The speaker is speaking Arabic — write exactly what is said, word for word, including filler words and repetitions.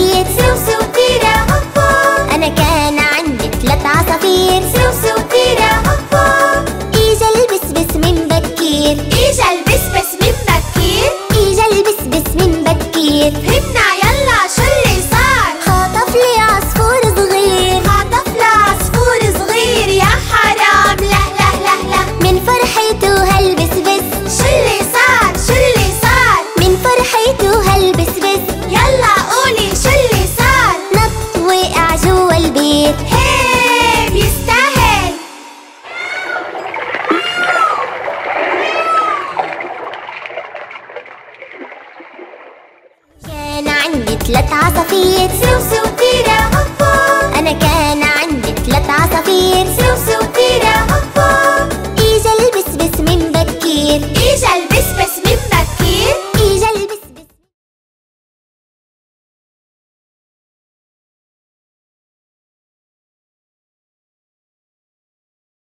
عصافير، سو سو تيرا هوبا. أنا كان عندي ثلاث عصافير، سو سو تيرا هوبا. إجا البسبس من بكير، إجا البسبس من بكير، إجا البسبس من بكير. فهمنا يلا شو اللي صار. خطف لي عصفور صغير، خطف لي عصفور صغير. يا حرام لا لا لا لا. من فرحته هالبسبس شو اللي صار، شو اللي صار. من فرحته هالبسبس يلا قولي شو اللي صار. نط وقع جوا البيت، هي بيستاهل. كان عندي ثلاث عصافير، سو سو تيرا هوبا. أنا كان عندي ثلاث عصافير، سو